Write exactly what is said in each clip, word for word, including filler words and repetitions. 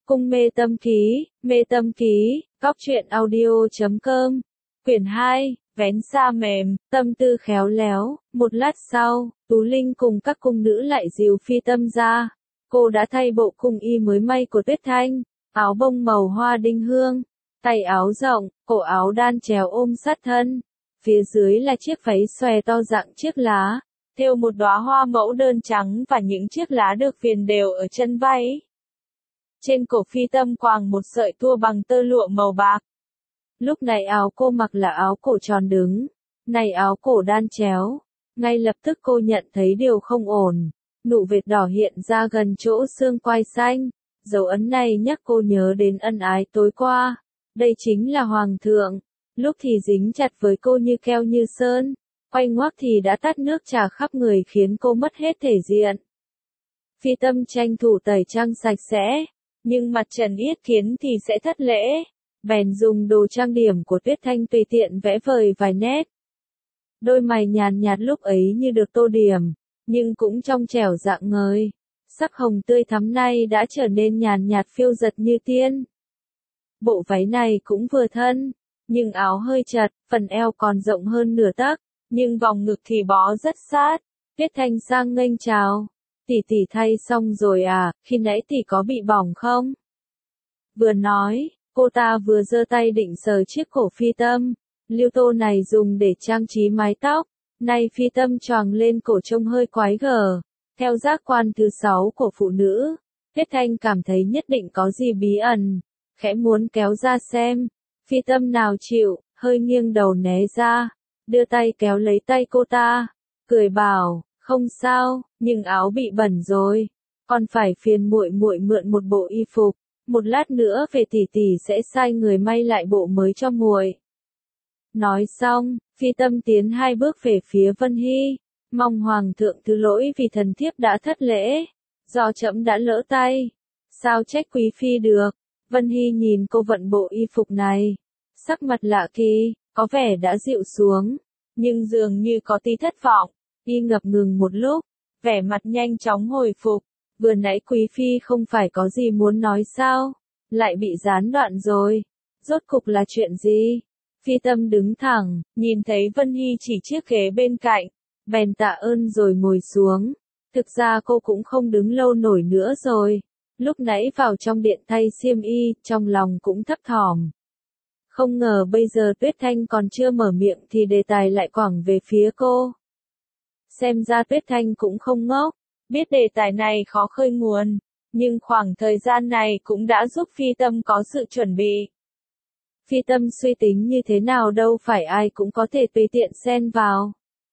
Cung mê tâm ký, mê tâm ký, góc truyện audio chấm com, quyển hai, vén sa mềm, tâm tư khéo léo. Một lát sau, Tú Linh cùng các cung nữ lại dìu Phi Tâm ra. Cô đã thay bộ cung y mới may của Tuyết Thanh, áo bông màu hoa đinh hương, tay áo rộng, cổ áo đan chéo ôm sát thân. Phía dưới là chiếc váy xòe to dạng chiếc lá, thêu một đóa hoa mẫu đơn trắng và những chiếc lá được viền đều ở chân váy. Trên cổ Phi Tâm quàng một sợi tua bằng tơ lụa màu bạc. Lúc này áo cô mặc là áo cổ tròn đứng, này áo cổ đan chéo. Ngay lập tức cô nhận thấy điều không ổn, nụ vệt đỏ hiện ra gần chỗ xương quai xanh. Dấu ấn này nhắc cô nhớ đến ân ái tối qua. Đây chính là Hoàng thượng, lúc thì dính chặt với cô như keo như sơn, quay ngoắc thì đã tát nước trà khắp người khiến cô mất hết thể diện. Phi Tâm tranh thủ tẩy trang sạch sẽ, nhưng mặt Trần Yết Kiến thì sẽ thất lễ, bèn dùng đồ trang điểm của Tuyết Thanh tùy tiện vẽ vời vài nét. Đôi mày nhàn nhạt lúc ấy như được tô điểm, nhưng cũng trong trẻo dạng ngời, sắc hồng tươi thắm nay đã trở nên nhàn nhạt phiêu giật như tiên. Bộ váy này cũng vừa thân, nhưng áo hơi chật, phần eo còn rộng hơn nửa tấc, nhưng vòng ngực thì bó rất sát. Tuyết Thanh sang nghênh chào. Tỷ tỷ thay xong rồi à, khi nãy tỷ có bị bỏng không? Vừa nói, cô ta vừa giơ tay định sờ chiếc cổ Phi Tâm. Liêu tô này dùng để trang trí mái tóc, nay Phi Tâm choàng lên cổ trông hơi quái gở. Theo giác quan thứ sáu của phụ nữ, Tuyết Thanh cảm thấy nhất định có gì bí ẩn, khẽ muốn kéo ra xem. Phi Tâm nào chịu, hơi nghiêng đầu né ra, đưa tay kéo lấy tay cô ta, cười bảo, không sao, nhưng áo bị bẩn rồi, còn phải phiền muội muội mượn một bộ y phục, một lát nữa về tỷ tỷ sẽ sai người may lại bộ mới cho muội. Nói xong, Phi Tâm tiến hai bước về phía Vân Hy, mong Hoàng thượng thứ lỗi vì thần thiếp đã thất lễ, do trẫm đã lỡ tay, sao trách quý phi được. Vân Hy nhìn cô vận bộ y phục này, sắc mặt lạ kỳ, có vẻ đã dịu xuống, nhưng dường như có tí thất vọng. Y ngập ngừng một lúc, vẻ mặt nhanh chóng hồi phục, vừa nãy quý phi không phải có gì muốn nói sao, lại bị gián đoạn rồi, rốt cục là chuyện gì? Phi Tâm đứng thẳng, nhìn thấy Vân Hy chỉ chiếc ghế bên cạnh, bèn tạ ơn rồi ngồi xuống. Thực ra cô cũng không đứng lâu nổi nữa rồi, lúc nãy vào trong điện thay xiêm y, trong lòng cũng thấp thỏm. Không ngờ bây giờ Tuyết Thanh còn chưa mở miệng thì đề tài lại quẳng về phía cô. Xem ra Tuyết Thanh cũng không ngốc, biết đề tài này khó khơi nguồn, nhưng khoảng thời gian này cũng đã giúp Phi Tâm có sự chuẩn bị. Phi Tâm suy tính như thế nào đâu phải ai cũng có thể tùy tiện xen vào.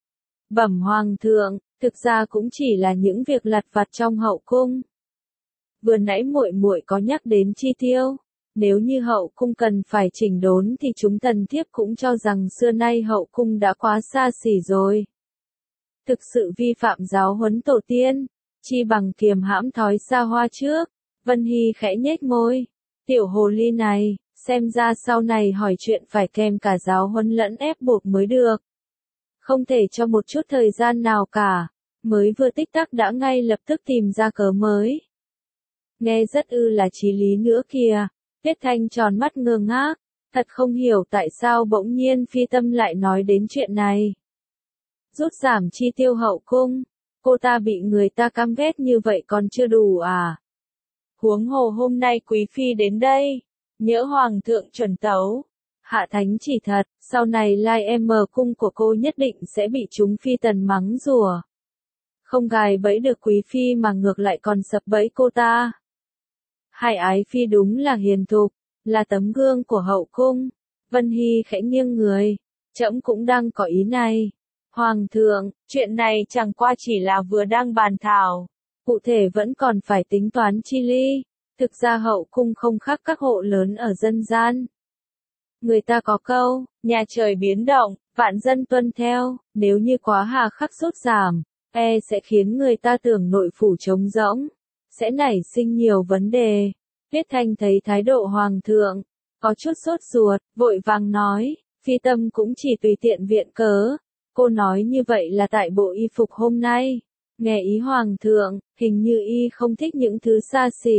Bẩm Hoàng thượng, thực ra cũng chỉ là những việc lặt vặt trong hậu cung. Vừa nãy muội muội có nhắc đến chi tiêu, nếu như hậu cung cần phải chỉnh đốn thì chúng thần thiếp cũng cho rằng xưa nay hậu cung đã quá xa xỉ rồi. Thực sự vi phạm giáo huấn tổ tiên, chi bằng kiềm hãm thói xa hoa trước. Vân Hy khẽ nhếch môi, tiểu hồ ly này, xem ra sau này hỏi chuyện phải kèm cả giáo huấn lẫn ép buộc mới được. Không thể cho một chút thời gian nào cả, mới vừa tích tắc đã ngay lập tức tìm ra cớ mới. Nghe rất ư là chí lý nữa kìa. Tuyết Thanh tròn mắt ngơ ngác, thật không hiểu tại sao bỗng nhiên Phi Tâm lại nói đến chuyện này. Rút giảm chi tiêu hậu cung, cô ta bị người ta căm ghét như vậy còn chưa đủ à? Huống hồ hôm nay quý phi đến đây, nhỡ Hoàng thượng chuẩn tấu, hạ thánh chỉ thật, sau này lai em mờ cung của cô nhất định sẽ bị chúng phi tần mắng rủa. Không gài bẫy được quý phi mà ngược lại còn sập bẫy cô ta. Hải Ái phi đúng là hiền thục, là tấm gương của hậu cung. Vân Hy khẽ nghiêng người, trẫm cũng đang có ý này. Hoàng thượng, chuyện này chẳng qua chỉ là vừa đang bàn thảo, cụ thể vẫn còn phải tính toán chi ly. Thực ra hậu cung không khác các hộ lớn ở dân gian. Người ta có câu, nhà trời biến động, vạn dân tuân theo, nếu như quá hà khắc sút giảm, e sẽ khiến người ta tưởng nội phủ trống rỗng, sẽ nảy sinh nhiều vấn đề. Tuyết Thanh thấy thái độ Hoàng thượng, có chút sốt ruột, vội vàng nói, Phi Tâm cũng chỉ tùy tiện viện cớ. Cô nói như vậy là tại bộ y phục hôm nay. Nghe ý Hoàng thượng, hình như y không thích những thứ xa xỉ.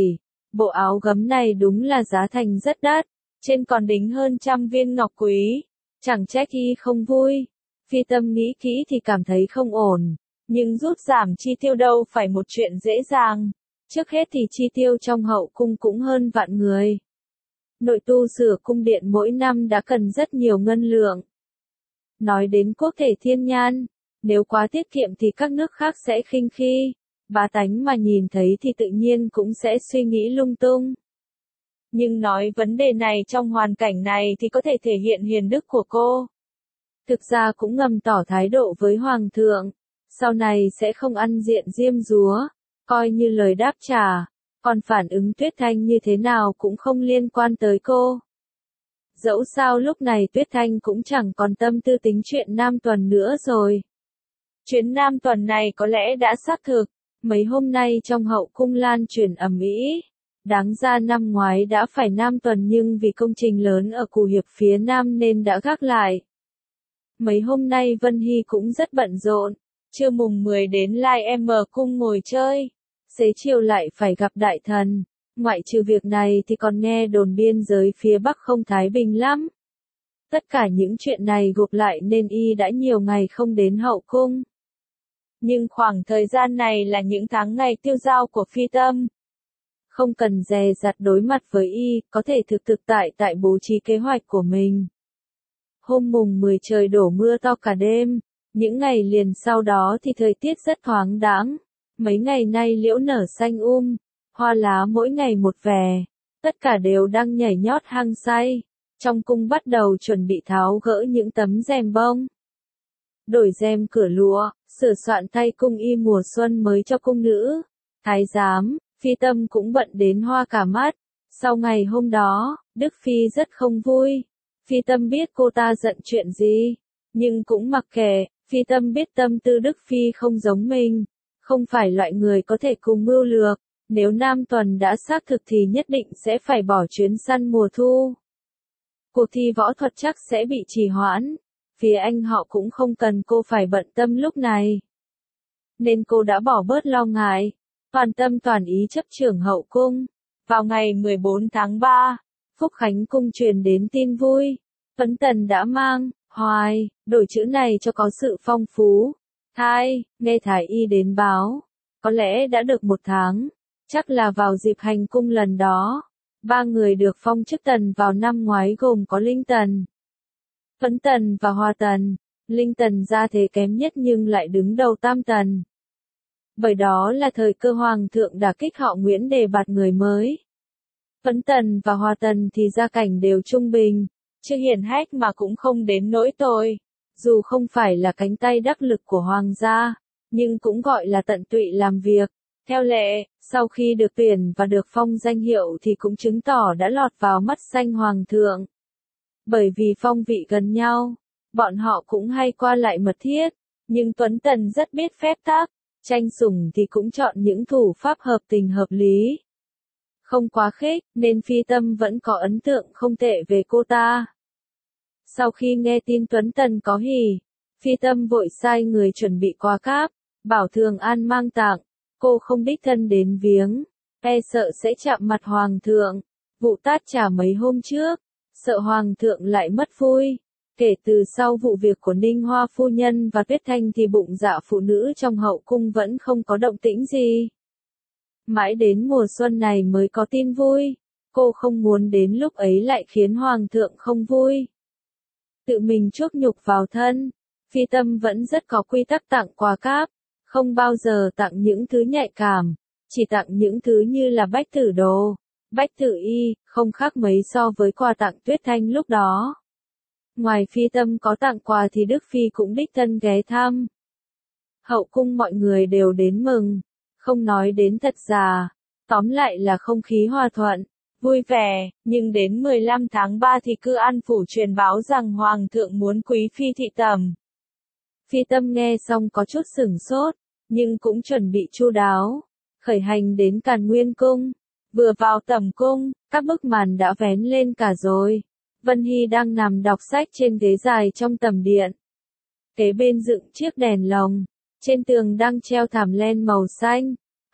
bộ áo gấm này đúng là giá thành rất đắt, trên còn đính hơn trăm viên ngọc quý, chẳng trách y không vui. Phi Tâm nghĩ kỹ thì cảm thấy không ổn, nhưng rút giảm chi tiêu đâu phải một chuyện dễ dàng. Trước hết thì chi tiêu trong hậu cung cũng hơn vạn người. Nội tu sửa cung điện mỗi năm đã cần rất nhiều ngân lượng. Nói đến quốc thể thiên nhan, nếu quá tiết kiệm thì các nước khác sẽ khinh khi, bá tánh mà nhìn thấy thì tự nhiên cũng sẽ suy nghĩ lung tung. Nhưng nói vấn đề này trong hoàn cảnh này thì có thể thể hiện hiền đức của cô. Thực ra cũng ngầm tỏ thái độ với Hoàng thượng, sau này sẽ không ăn diện diêm dúa, coi như lời đáp trả, còn phản ứng Tuyết Thanh như thế nào cũng không liên quan tới cô. Dẫu sao lúc này Tuyết Thanh cũng chẳng còn tâm tư tính chuyện Nam Tuần nữa rồi. Chuyến Nam Tuần này có lẽ đã xác thực, mấy hôm nay trong hậu cung lan truyền ầm ĩ. Đáng ra năm ngoái đã phải Nam Tuần nhưng vì công trình lớn ở Cù Hiệp phía Nam nên đã gác lại. Mấy hôm nay Vân Hy cũng rất bận rộn, trưa mùng mười đến Lai em cung ngồi chơi, xế chiều lại phải gặp đại thần, ngoại trừ việc này thì còn nghe đồn biên giới phía Bắc không thái bình lắm. Tất cả những chuyện này gộp lại nên y đã nhiều ngày không đến hậu cung. Nhưng khoảng thời gian này là những tháng ngày tiêu dao của Phi Tâm. Không cần dè dặt đối mặt với y, có thể thực thực tại tại bố trí kế hoạch của mình. Hôm mùng mười trời đổ mưa to cả đêm, những ngày liền sau đó thì thời tiết rất thoáng đãng. Mấy ngày nay liễu nở xanh um, hoa lá mỗi ngày một vẻ, tất cả đều đang nhảy nhót hăng say. Trong cung bắt đầu chuẩn bị tháo gỡ những tấm rèm bông, đổi rèm cửa lụa, sửa soạn thay cung y mùa xuân mới cho cung nữ. Thái giám, Phi Tâm cũng bận đến hoa cả mắt. Sau ngày hôm đó, Đức Phi rất không vui. Phi Tâm biết cô ta giận chuyện gì, nhưng cũng mặc kệ. Phi Tâm biết tâm tư Đức Phi không giống mình, không phải loại người có thể cùng mưu lược. Nếu Nam Tuần đã xác thực thì nhất định sẽ phải bỏ chuyến săn mùa thu. Cuộc thi võ thuật chắc sẽ bị trì hoãn. Phía anh họ cũng không cần cô phải bận tâm lúc này, nên cô đã bỏ bớt lo ngại, toàn tâm toàn ý chấp trưởng hậu cung. Vào ngày mười bốn tháng ba, Phúc Khánh cung truyền đến tin vui, Tuấn Tần đã mang hoài, đổi chữ này cho có sự phong phú. Thai, nghe Thái y đến báo, có lẽ đã được một tháng, chắc là vào dịp hành cung lần đó. Ba người được phong chức tần vào năm ngoái gồm có Linh Tần, Tuấn Tần và Hoa Tần. Linh Tần gia thế kém nhất nhưng lại đứng đầu tam tần. Bởi đó là thời cơ Hoàng thượng đả kích họ Nguyễn đề bạt người mới. Tuấn Tần và Hoa Tần thì gia cảnh đều trung bình, chưa hiển hách mà cũng không đến nỗi tồi. Dù không phải là cánh tay đắc lực của Hoàng gia, nhưng cũng gọi là tận tụy làm việc. Theo lệ, sau khi được tuyển và được phong danh hiệu thì cũng chứng tỏ đã lọt vào mắt xanh Hoàng thượng. Bởi vì phong vị gần nhau, bọn họ cũng hay qua lại mật thiết, nhưng Tuấn Tần rất biết phép tắc, tranh sủng thì cũng chọn những thủ pháp hợp tình hợp lý. Không quá khích, nên Phi Tâm vẫn có ấn tượng không tệ về cô ta. Sau khi nghe tin Tuấn Tần có hỉ, Phi Tâm vội sai người chuẩn bị quà cáp, bảo Thường An mang tặng. Cô không đích thân đến viếng, e sợ sẽ chạm mặt Hoàng thượng. Vụ tát trà mấy hôm trước, sợ Hoàng thượng lại mất vui. Kể từ sau vụ việc của Ninh Hoa phu nhân và Tuyết Thanh thì bụng dạ phụ nữ trong hậu cung vẫn không có động tĩnh gì. Mãi đến mùa xuân này mới có tin vui. Cô không muốn đến lúc ấy lại khiến Hoàng thượng không vui. Tự mình chuốc nhục vào thân, Phi Tâm vẫn rất có quy tắc tặng quà cáp. Không bao giờ tặng những thứ nhạy cảm, chỉ tặng những thứ như là bách tử đồ, bách tử y, không khác mấy so với quà tặng Tuyết Thanh lúc đó. Ngoài Phi Tâm có tặng quà thì Đức Phi cũng đích thân ghé thăm. Hậu cung mọi người đều đến mừng, không nói đến thật già, tóm lại là không khí hòa thuận, vui vẻ, nhưng đến mười lăm tháng ba thì Cư An Phủ truyền báo rằng Hoàng thượng muốn Quý Phi thị tẩm. Phi Tâm nghe xong có chút sửng sốt, nhưng cũng chuẩn bị chu đáo, khởi hành đến Càn Nguyên cung. Vừa vào tẩm cung, các bức màn đã vén lên cả rồi. Vân Hy đang nằm đọc sách trên ghế dài trong tầm điện. Kế bên dựng chiếc đèn lồng, trên tường đang treo thảm len màu xanh.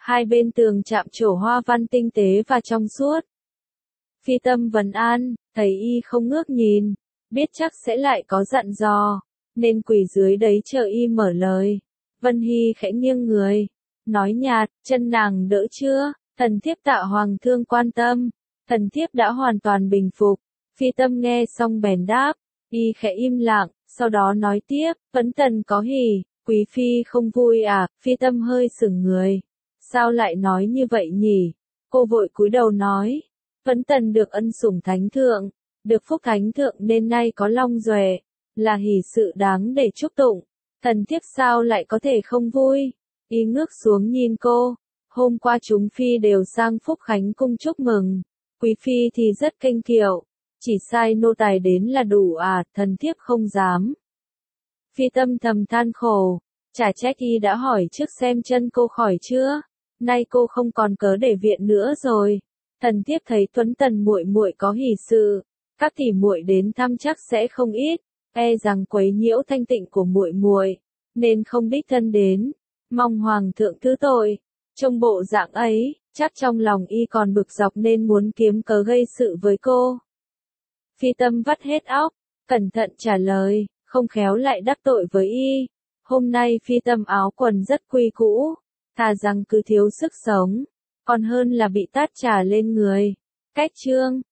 Hai bên tường chạm trổ hoa văn tinh tế và trong suốt. Phi Tâm vấn an, thấy y không ngước nhìn, biết chắc sẽ lại có dặn dò, nên quỳ dưới đấy chờ y mở lời. Vân Hy khẽ nghiêng người, nói nhạt, chân nàng đỡ chưa, thần thiếp tạ hoàng thương quan tâm, thần thiếp đã hoàn toàn bình phục. Phi Tâm nghe xong bèn đáp, y khẽ im lặng, sau đó nói tiếp, Vấn Tần có hỉ, quý phi không vui à? Phi Tâm hơi sững người, sao lại nói như vậy nhỉ? Cô vội cúi đầu nói, Vấn Tần được ân sủng thánh thượng, được phúc thánh thượng nên nay có long duệ, là hỷ sự đáng để chúc tụng, thần thiếp sao lại có thể không vui? Y ngước xuống nhìn cô, hôm qua chúng phi đều sang Phúc Khánh cung chúc mừng, quý phi thì rất kênh kiệu, chỉ sai nô tài đến là đủ à, thần thiếp không dám. Phi Tâm thầm than khổ, chả trách y đã hỏi trước xem chân cô khỏi chưa, nay cô không còn cớ để viện nữa rồi. Thần thiếp thấy Tuấn Tần muội muội có hỷ sự, các tỷ muội đến thăm chắc sẽ không ít, e rằng quấy nhiễu thanh tịnh của muội muội, nên không đích thân đến, mong hoàng thượng thứ tội. Trong bộ dạng ấy, chắc trong lòng y còn bực dọc nên muốn kiếm cớ gây sự với cô. Phi Tâm vắt hết óc, cẩn thận trả lời, không khéo lại đắc tội với y. Hôm nay Phi Tâm áo quần rất quy cũ, thà rằng cứ thiếu sức sống, còn hơn là bị tát trả lên người. Cách chương